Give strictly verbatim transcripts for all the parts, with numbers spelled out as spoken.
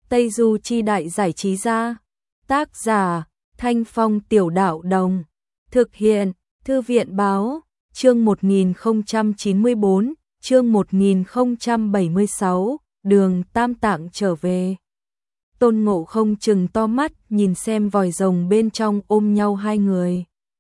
Tây Du Chi Đại Giải Trí Gia. Tác giả Thanh Phong Tiểu Đạo Đồng. Thực hiện Thư viện Báo. Chương một nghìn không trăm chín mươi tư, chương một nghìn không trăm bảy mươi sáu, Đường Tam Tạng trở về. Tôn Ngộ Không trừng to mắt nhìn xem vòi rồng bên trong ôm nhau hai người.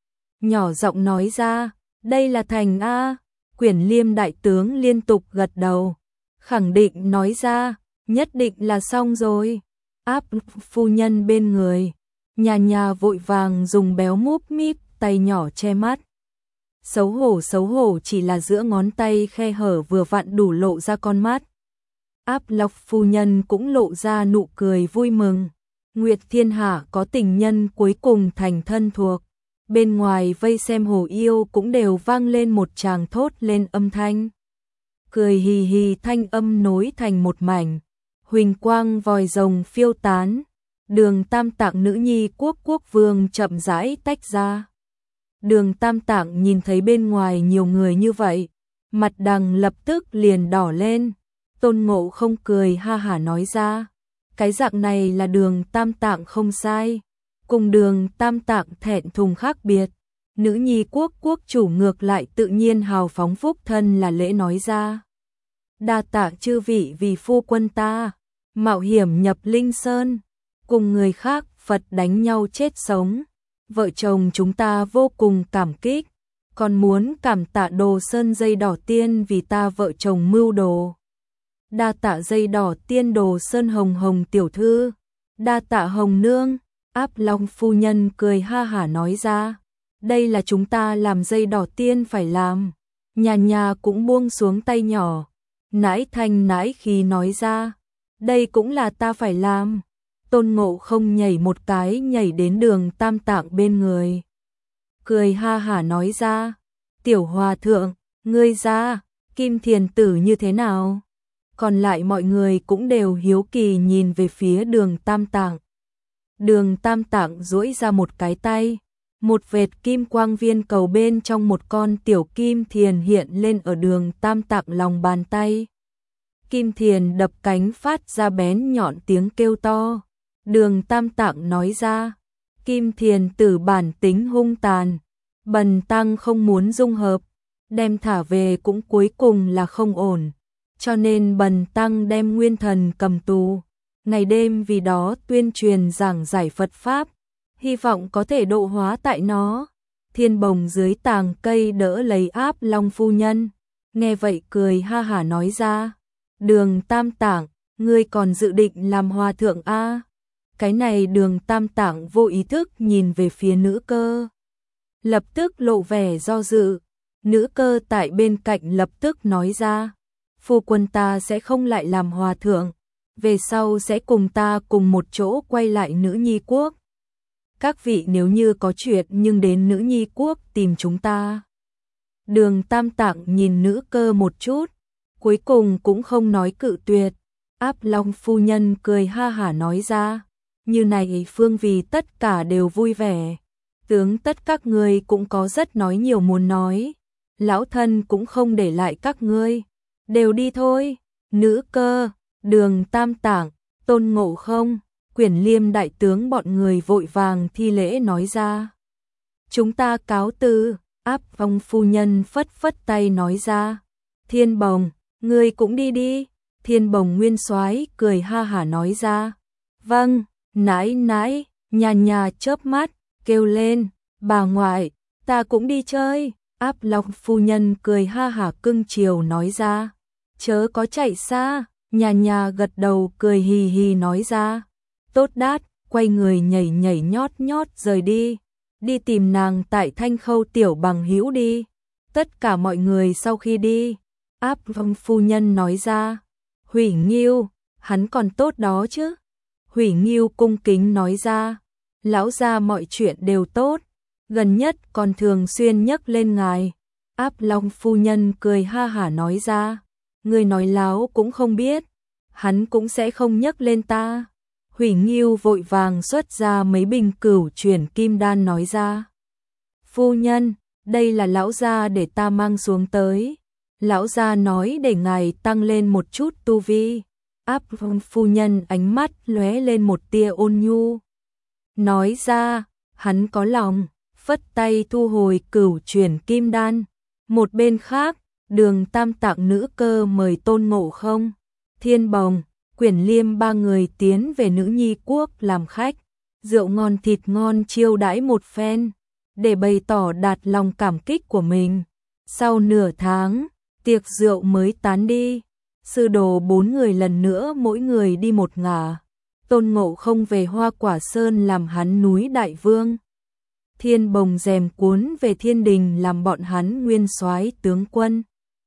Nhỏ giọng nói ra, đây là thành A. Quyển Liêm đại tướng liên tục gật đầu, khẳng định nói ra, nhất định là xong rồi. Áp phu nhân bên người, nhà nhà vội vàng dùng béo múp míp tay nhỏ che mắt. Xấu hổ xấu hổ chỉ là giữa ngón tay khe hở vừa vặn đủ lộ ra con mắt. Áp Lộc phu nhân cũng lộ ra nụ cười vui mừng. Nguyệt Thiên Hạ có tình nhân cuối cùng thành thân thuộc. Bên ngoài vây xem hồ yêu cũng đều vang lên một tràng thốt lên âm thanh. Cười hì hì thanh âm nối thành một mảnh. Huỳnh quang vòi rồng phiêu tán. Đường Tam Tạng nữ nhi quốc quốc vương chậm rãi tách ra. Đường Tam Tạng nhìn thấy bên ngoài nhiều người như vậy, mặt đằng lập tức liền đỏ lên. Tôn Ngộ Không cười ha hả nói ra, cái dạng này là Đường Tam Tạng không sai, cùng Đường Tam Tạng thẹn thùng khác biệt. Nữ nhi quốc quốc chủ ngược lại tự nhiên hào phóng phúc thân là lễ nói ra. Đa tạ chư vị vì phu quân ta, mạo hiểm nhập Linh Sơn, cùng người khác Phật đánh nhau chết sống. Vợ chồng chúng ta vô cùng cảm kích, còn muốn cảm tạ Đồ Sơn dây đỏ tiên vì ta vợ chồng mưu đồ. Đa tạ dây đỏ tiên Đồ Sơn hồng hồng tiểu thư, đa tạ hồng nương. Áp Long phu nhân cười ha hả nói ra, đây là chúng ta làm dây đỏ tiên phải làm. Nhà nhà cũng buông xuống tay nhỏ, nãi thanh nãi khí nói ra, đây cũng là ta phải làm. Tôn Ngộ Không nhảy một cái nhảy đến Đường Tam Tạng bên người. Cười ha hả nói ra, tiểu hòa thượng, ngươi ra, Kim Thiền Tử như thế nào? Còn lại mọi người cũng đều hiếu kỳ nhìn về phía Đường Tam Tạng. Đường Tam Tạng duỗi ra một cái tay, một vệt kim quang viên cầu bên trong một con tiểu kim thiền hiện lên ở Đường Tam Tạng lòng bàn tay. Kim thiền đập cánh phát ra bén nhọn tiếng kêu to. Đường Tam Tạng nói ra, Kim Thiền Tử bản tính hung tàn, bần tăng không muốn dung hợp, đem thả về cũng cuối cùng là không ổn, cho nên bần tăng đem nguyên thần cầm tù, ngày đêm vì đó tuyên truyền giảng giải Phật Pháp, hy vọng có thể độ hóa tại nó. Thiên Bồng dưới tàng cây đỡ lấy Áp Long phu nhân, nghe vậy cười ha hả nói ra, Đường Tam Tạng, ngươi còn dự định làm hòa thượng a? Cái này Đường Tam Tạng vô ý thức nhìn về phía nữ cơ, lập tức lộ vẻ do dự. Nữ cơ tại bên cạnh lập tức nói ra, phu quân ta sẽ không lại làm hòa thượng, về sau sẽ cùng ta cùng một chỗ quay lại Nữ Nhi Quốc. Các vị nếu như có chuyện nhưng đến Nữ Nhi Quốc tìm chúng ta. Đường Tam Tạng nhìn nữ cơ một chút, cuối cùng cũng không nói cự tuyệt. Áp Long phu nhân cười ha hả nói ra, như này phương vì tất cả đều vui vẻ. Tướng tất các ngươi cũng có rất nói nhiều muốn nói. Lão thân cũng không để lại các ngươi. Đều đi thôi. Nữ cơ, Đường Tam Tạng, Tôn Ngộ Không, Quyển Liêm đại tướng bọn người vội vàng thi lễ nói ra. Chúng ta cáo từ. Áp Long phu nhân phất phất tay nói ra. Thiên Bồng, ngươi cũng đi đi. Thiên Bồng nguyên soái cười ha hả nói ra. Vâng. Nãi nãi, nhà nhà chớp mắt, kêu lên, bà ngoại, ta cũng đi chơi. Áp Long phu nhân cười ha hả cưng chiều nói ra, chớ có chạy xa. Nhà nhà gật đầu cười hì hì nói ra, tốt đát, quay người nhảy nhảy nhót nhót rời đi, đi tìm nàng tại Thanh Khâu tiểu bằng hữu đi. Tất cả mọi người sau khi đi, Áp Long phu nhân nói ra, Hủy Nghiêu, hắn còn tốt đó chứ. Hủy Nghiêu cung kính nói ra, lão gia mọi chuyện đều tốt, gần nhất còn thường xuyên nhắc lên ngài. Áp Long phu nhân cười ha hả nói ra, người nói láo cũng không biết, hắn cũng sẽ không nhắc lên ta. Hủy Nghiêu vội vàng xuất ra mấy bình cửu chuyển kim đan nói ra, phu nhân, đây là lão gia để ta mang xuống tới, lão gia nói để ngài tăng lên một chút tu vi. Áp phu nhân ánh mắt lóe lên một tia ôn nhu. Nói ra, hắn có lòng, phất tay thu hồi cửu chuyển kim đan. Một bên khác, Đường Tam Tạng nữ cơ mời Tôn Ngộ Không, Thiên Bồng, Quyển Liêm ba người tiến về Nữ Nhi Quốc làm khách, rượu ngon thịt ngon chiêu đãi một phen, để bày tỏ đạt lòng cảm kích của mình. Sau nửa tháng, tiệc rượu mới tán đi, sư đồ bốn người lần nữa mỗi người đi một ngả. Tôn Ngộ Không về Hoa Quả Sơn làm hắn núi đại vương. Thiên Bồng rèm cuốn về Thiên Đình làm bọn hắn nguyên soái tướng quân.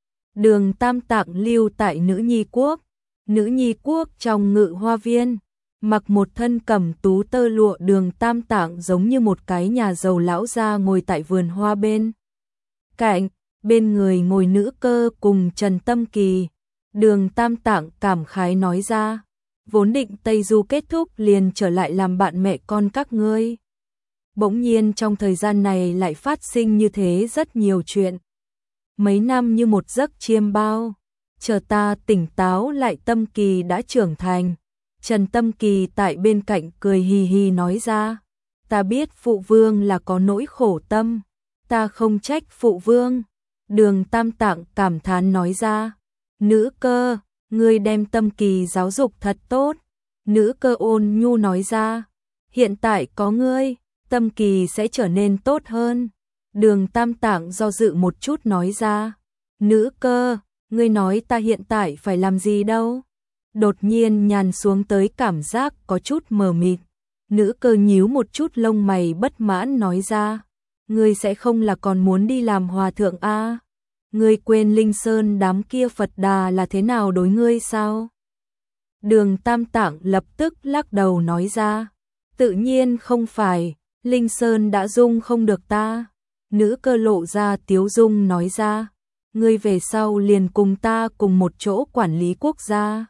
Đường Tam Tạng lưu tại Nữ Nhi Quốc. Nữ Nhi Quốc trong Ngự Hoa Viên, mặc một thân cẩm tú tơ lụa, Đường Tam Tạng giống như một cái nhà giàu lão gia ngồi tại vườn hoa bên cạnh, bên người ngồi Nữ Cơ cùng Trần Tâm Kỳ. Đường Tam Tạng cảm khái nói ra, vốn định Tây Du kết thúc liền trở lại làm bạn mẹ con các ngươi. Bỗng nhiên trong thời gian này lại phát sinh như thế rất nhiều chuyện. Mấy năm như một giấc chiêm bao, chờ ta tỉnh táo lại Tâm Kỳ đã trưởng thành. Trần Tâm Kỳ tại bên cạnh cười hì hì nói ra, ta biết phụ vương là có nỗi khổ tâm, ta không trách phụ vương. Đường Tam Tạng cảm thán nói ra, Nữ Cơ, ngươi đem Tâm Kỳ giáo dục thật tốt. Nữ Cơ ôn nhu nói ra, hiện tại có ngươi, Tâm Kỳ sẽ trở nên tốt hơn. Đường Tam Tạng do dự một chút nói ra, Nữ Cơ, ngươi nói ta hiện tại phải làm gì đâu? Đột nhiên nhàn xuống tới cảm giác có chút mờ mịt. Nữ Cơ nhíu một chút lông mày bất mãn nói ra, ngươi sẽ không là còn muốn đi làm hòa thượng a? À? Ngươi quên Linh Sơn đám kia Phật Đà là thế nào đối ngươi sao? Đường Tam Tạng lập tức lắc đầu nói ra, tự nhiên không phải, Linh Sơn đã dung không được ta. Nữ Cơ lộ ra tiếu dung nói ra, ngươi về sau liền cùng ta cùng một chỗ quản lý quốc gia,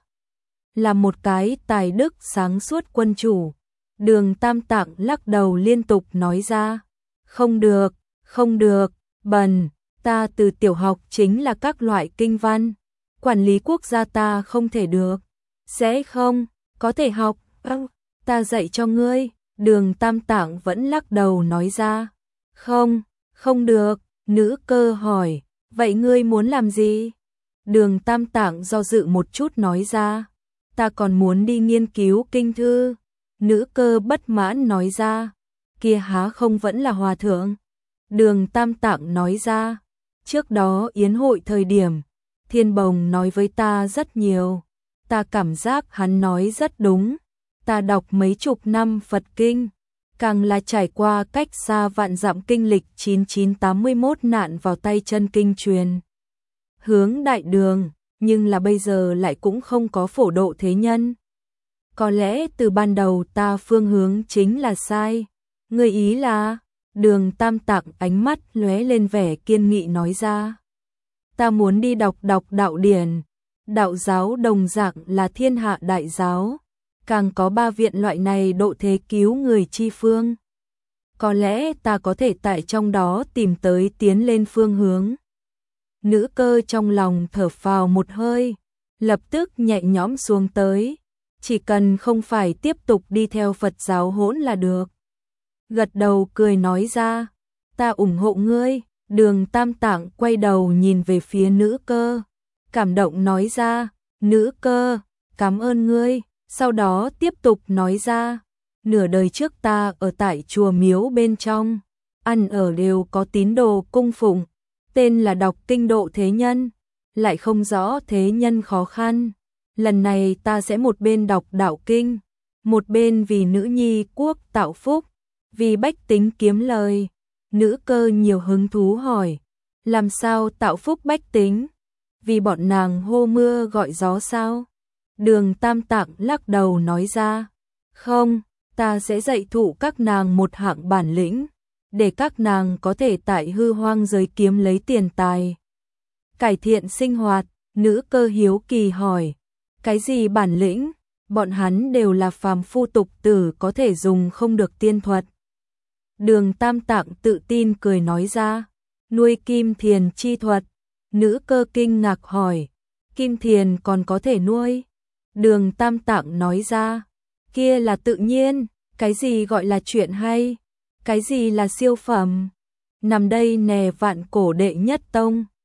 là một cái tài đức sáng suốt quân chủ. Đường Tam Tạng lắc đầu liên tục nói ra, không được, không được, bần, ta từ tiểu học chính là các loại kinh văn, quản lý quốc gia ta không thể được. Sẽ không, có thể học, ơ, ta dạy cho ngươi. Đường Tam Tạng vẫn lắc đầu nói ra, không, không được. Nữ Cơ hỏi, vậy ngươi muốn làm gì? Đường Tam Tạng do dự một chút nói ra, ta còn muốn đi nghiên cứu kinh thư. Nữ Cơ bất mãn nói ra, kia há không vẫn là hòa thượng? Đường Tam Tạng nói ra, trước đó yến hội thời điểm, Thiên Bồng nói với ta rất nhiều, ta cảm giác hắn nói rất đúng. Ta đọc mấy chục năm Phật kinh, càng là trải qua cách xa vạn dặm kinh lịch chín chín tám mươi mốt nạn vào tay chân kinh truyền hướng đại đường, nhưng là bây giờ lại cũng không có phổ độ thế nhân. Có lẽ từ ban đầu ta phương hướng chính là sai. Ngươi ý là? Đường Tam Tạng ánh mắt lóe lên vẻ kiên nghị nói ra, ta muốn đi đọc đọc đạo điển. Đạo giáo đồng dạng là thiên hạ đại giáo, càng có ba viện loại này độ thế cứu người chi phương. Có lẽ ta có thể tại trong đó tìm tới tiến lên phương hướng. Nữ Cơ trong lòng thở phào một hơi, lập tức nhẹ nhõm xuống tới, chỉ cần không phải tiếp tục đi theo Phật giáo hỗn là được. Gật đầu cười nói ra, ta ủng hộ ngươi. Đường Tam Tạng quay đầu nhìn về phía Nữ Cơ, cảm động nói ra, Nữ Cơ, cảm ơn ngươi. Sau đó tiếp tục nói ra, nửa đời trước ta ở tại chùa miếu bên trong, ăn ở đều có tín đồ cung phụng, tên là đọc kinh độ thế nhân, lại không rõ thế nhân khó khăn. Lần này ta sẽ một bên đọc đạo kinh, một bên vì Nữ Nhi Quốc tạo phúc, vì bách tính kiếm lời. Nữ Cơ nhiều hứng thú hỏi, làm sao tạo phúc bách tính? Vì bọn nàng hô mưa gọi gió sao? Đường Tam Tạng lắc đầu nói ra, không, ta sẽ dạy thụ các nàng một hạng bản lĩnh, để các nàng có thể tại hư hoang giới kiếm lấy tiền tài, cải thiện sinh hoạt. Nữ Cơ hiếu kỳ hỏi, cái gì bản lĩnh? Bọn hắn đều là phàm phu tục tử, có thể dùng không được tiên thuật. Đường Tam Tạng tự tin cười nói ra, nuôi kim thiền chi thuật. Nữ Cơ kinh ngạc hỏi, kim thiền còn có thể nuôi? Đường Tam Tạng nói ra, kia là tự nhiên, cái gì gọi là chuyện hay, cái gì là siêu phẩm. Nằm đây nè vạn cổ đệ nhất tông.